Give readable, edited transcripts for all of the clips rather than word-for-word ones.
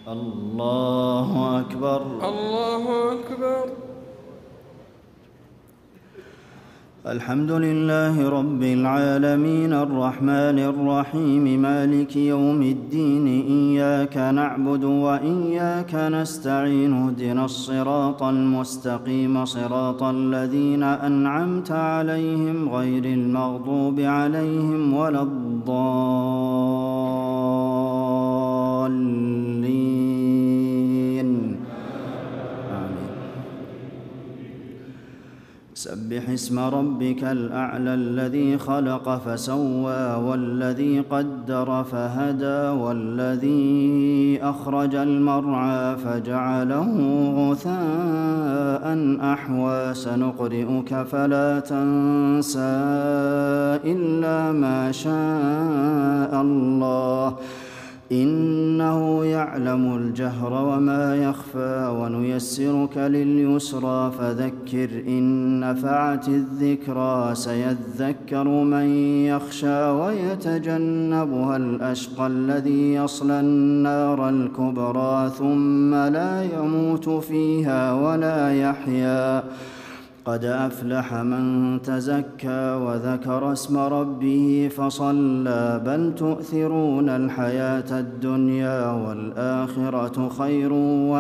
الله أكبر. الله أكبر. الحمد لله رب العالمين الرحمن الرحيم مالك يوم الدين إياك نعبد وإياك نستعين اهدنا الصراط المستقيم صراط الذين أنعمت عليهم غير المغضوب عليهم ولا الضالين آمين. سبح اسم ربك الأعلى الذي خلق فسوى والذي قدر فهدى والذي أخرج المرعى فجعله غثاء أحوى سنقرئك فلا تنسى إلا ما شاء الله إنه يعلم الجهر وما يخفى ونيسرك لليسرى فذكر إن نفعت الذكرى سيذكر من يخشى ويتجنبها الأشقى الذي يصلى النار الكبرى ثم لا يموت فيها ولا يحيا قد أفلح من تزكى وذكر اسم ربه فصلى بل تؤثرون الحياة الدنيا والآخرة خير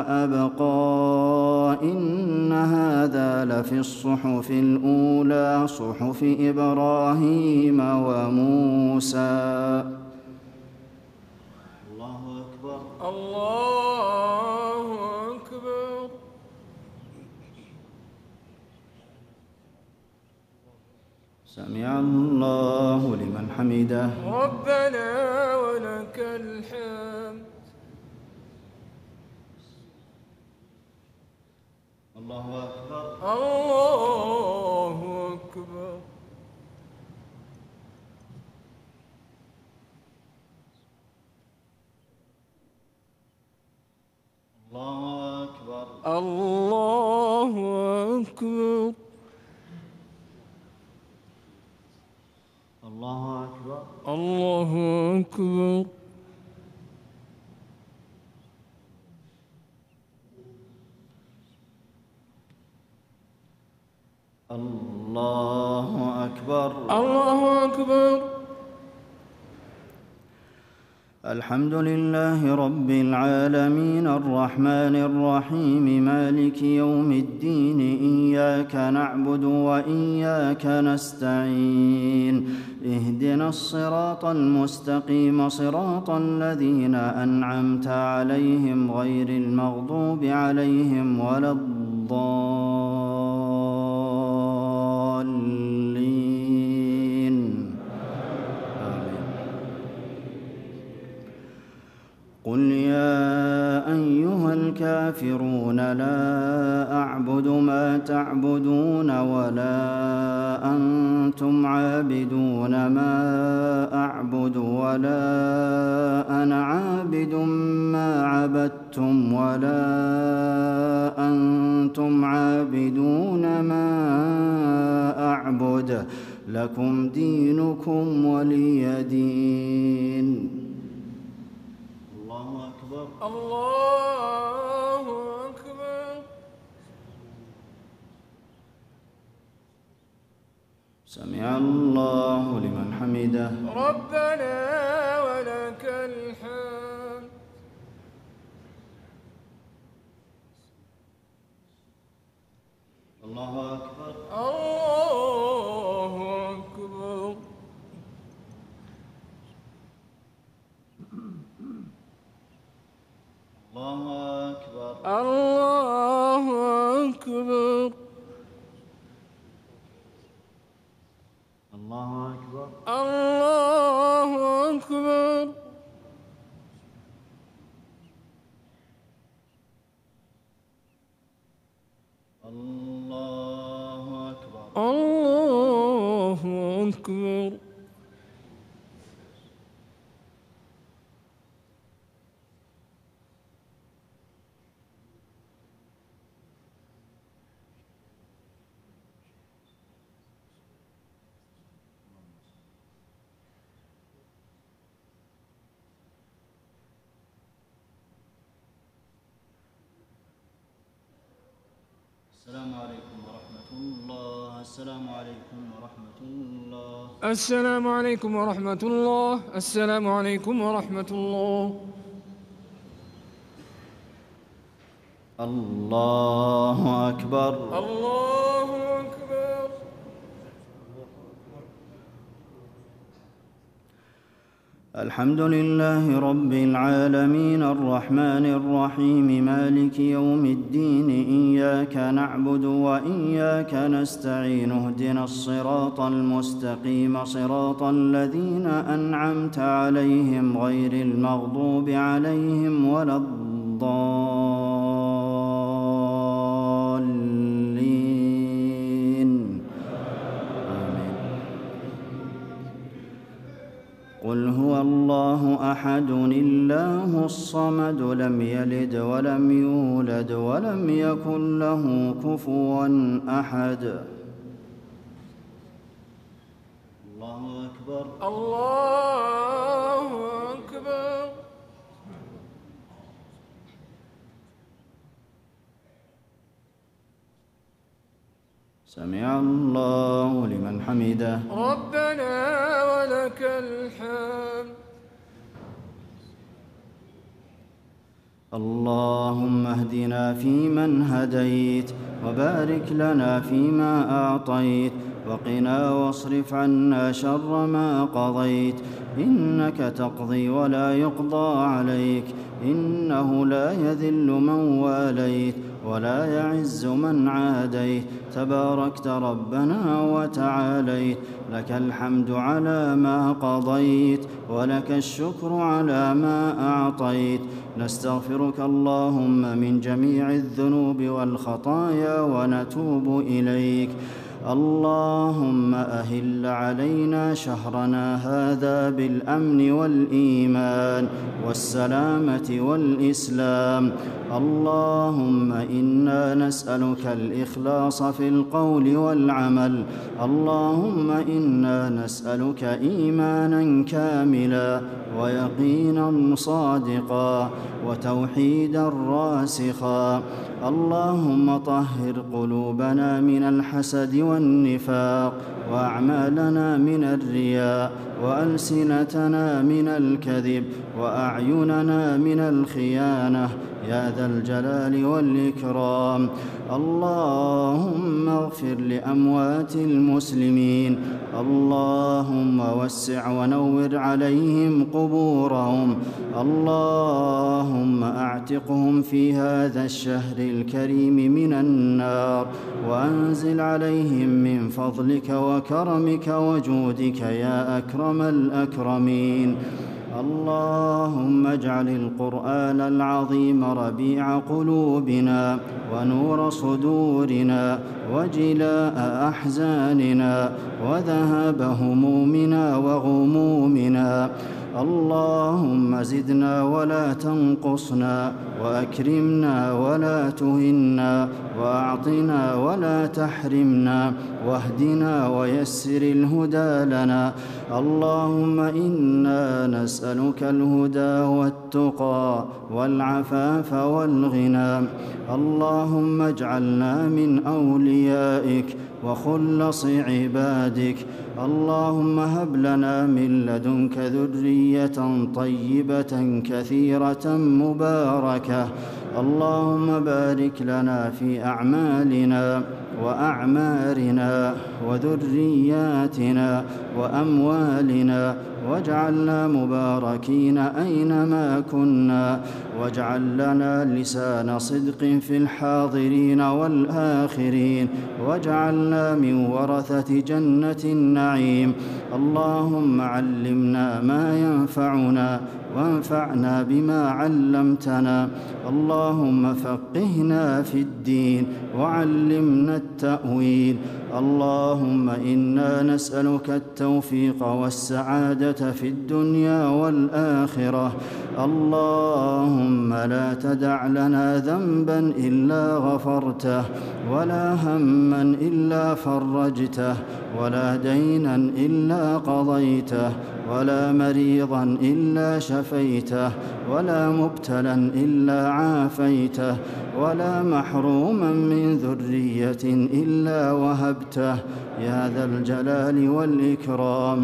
وأبقى إن هذا لفي الصحف الأولى صحف إبراهيم وموسى. الله أكبر. الله أكبر. سمع الله لمن حمده. ربنا ولك الحمد. الله أكبر. الله أكبر. الله أكبر. الله أكبر. الله أكبر. الله أكبر. الله أكبر. الله أكبر. الحمد لله رب العالمين الرحمن الرحيم مالك يوم الدين إياك نعبد وإياك نستعين اهدنا الصراط المستقيم صراط الذين أنعمت عليهم غير المغضوب عليهم ولا الضالين. قل يا أيها الكافرون لا أعبد ما تعبدون ولا أنتم عابدون ما أعبد ولا أنا عابد ما عبدتم ولا أنتم عابدون ما أعبد لكم دينكم ولي دين. الله أكبر. الله أكبر. سمع الله لمن حمده. ربنا ولك الحمد. الله أكبر. الله أكبر. الله أكبر. الله أكبر. الله أكبر. الله أكبر. الله أكبر. الله أكبر. السلام عليكم ورحمة الله. السلام عليكم ورحمة الله. السلام عليكم ورحمة الله. السلام عليكم ورحمة الله. الله أكبر. الله أكبر. الحمد لله رب العالمين الرحمن الرحيم مالك يوم الدين إياك نعبد وإياك نستعين اهدنا الصراط المستقيم صراط الذين أنعمت عليهم غير المغضوب عليهم ولا الضالين آمين. قل هو الله أحد الله الصمد لم يلد ولم يولد ولم يكن له كفوا أحد. الله أكبر. الله أكبر. سمع الله لمن حمده. ربنا ولك الحمد. اللهم اهدنا فيمن هديت وبارك لنا فيما أعطيت وقنا واصرف عنا شر ما قضيت إنك تقضي ولا يقضى عليك إنه لا يذل من واليت ولا يعز من عاديت تباركت ربنا وتعاليت لك الحمد على ما قضيت ولك الشكر على ما أعطيت نستغفرك اللهم من جميع الذنوب والخطايا ونتوب إليك. اللهم أهل علينا شهرنا هذا بالأمن والإيمان والسلامة والإسلام. اللهم إنا نسألك الإخلاص في القول والعمل. اللهم إنا نسألك إيمانا كاملا ويقينا صادقا وتوحيدا راسخا. اللهم طهر قلوبنا من الحسد والنفاق وأعمالنا من الرياء وألسنتنا من الكذب وأعيننا من الخيانة يا ذا الجلال والإكرام. اللهم اغفر لأموات المسلمين. اللهم وسع ونور عليهم قبورهم. اللهم أعتقهم في هذا الشهر الكريم من النار وأنزل عليهم من فضلك وكرمك وجودك يا أكرم الأكرمين. اللهم اجعل القرآن العظيم ربيع قلوبنا ونور صدورنا وجلاء أحزاننا وذهاب همومنا وغمومنا. اللهم زدنا ولا تنقصنا وأكرمنا ولا تهنا وأعطنا ولا تحرمنا واهدنا ويسر الهدى لنا. اللهم إنا نسألك الهدى والتقى والعفاف والغنى. اللهم اجعلنا من أوليائك وخلص عبادك. اللهم هب لنا من لدنك ذرية طيبة كثيرة مباركة. اللهم بارك لنا في أعمالنا وأعمارنا وذرياتنا وأموالنا واجعلنا مباركين أينما كنا واجعل لنا لسان صدق في الحاضرين والآخرين واجعلنا من ورثة جنة النعيم. اللهم علمنا ما ينفعنا وانفعنا بما علمتنا. اللهم فقهنا في الدين وعلمنا التأويل. اللهم إنا نسألك التوفيق والسعادة في الدنيا والآخرة. اللهم لا تدع لنا ذنبا إلا غفرته ولا هما إلا فرجته ولا دينا إلا قضيته ولا مريضا إلا شفيته ولا مبتلا إلا عافيته ولا محروما من ذرية إلا وهبته يا ذا الجلال والإكرام.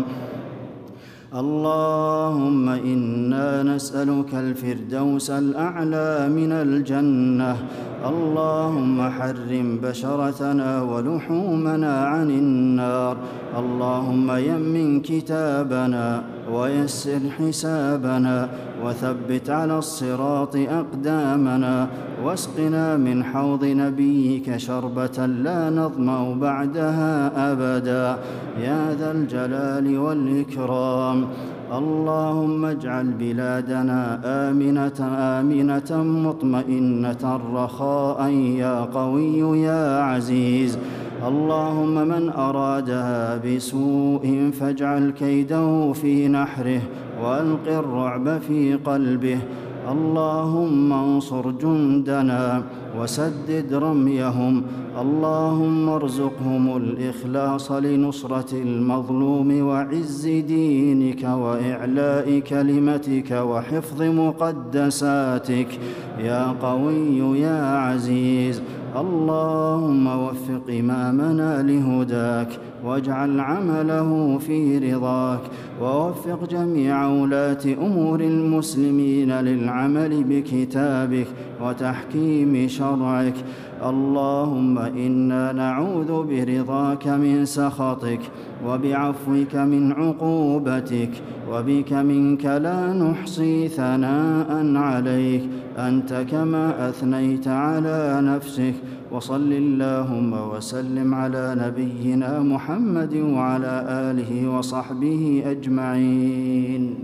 اللهم إنا نسألك الفردوس الأعلى من الجنة. اللهم حرم بشرتنا ولحومنا عن النار. اللهم يمن كتابنا ويسر حسابنا وثبت على الصراط أقدامنا واسقنا من حوض نبيك شربة لا نظمأ بعدها أبدا يا ذا الجلال والإكرام. اللهم اجعل بلادنا آمنة مطمئنة رخاء يا قوي يا عزيز. اللهم من أرادها بسوء فاجعل كيده في نحره وألق الرعب في قلبه. اللهم انصر جندنا وسدد رميهم. اللهم ارزقهم الإخلاص لنصرة المظلوم وعز دينك وإعلاء كلمتك وحفظ مقدساتك يا قوي يا عزيز. اللهم وفق إمامنا لهداك واجعل عمله في رضاك ووفق جميع ولاة أمور المسلمين للعمل بكتابك وتحكيم شرعك. اللهم إنا نعوذ برضاك من سخطك وبعفوك من عقوبتك وبك منك لا نحصي ثناء عليك أنت كما أثنيت على نفسك. وصل اللهم وسلم على نبينا محمد وعلى آله وصحبه أجمعين.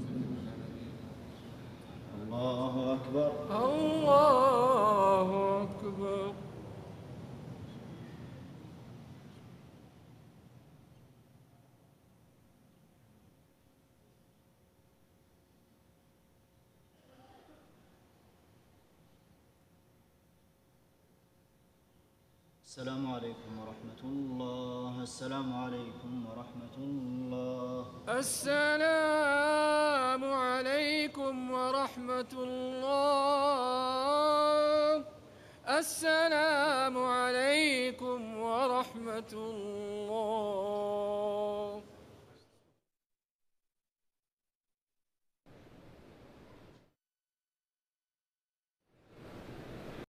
الله أكبر. الله أكبر. السلام عليكم ورحمة الله. السلام عليكم ورحمة الله. السلام عليكم ورحمة الله. السلام عليكم ورحمة الله.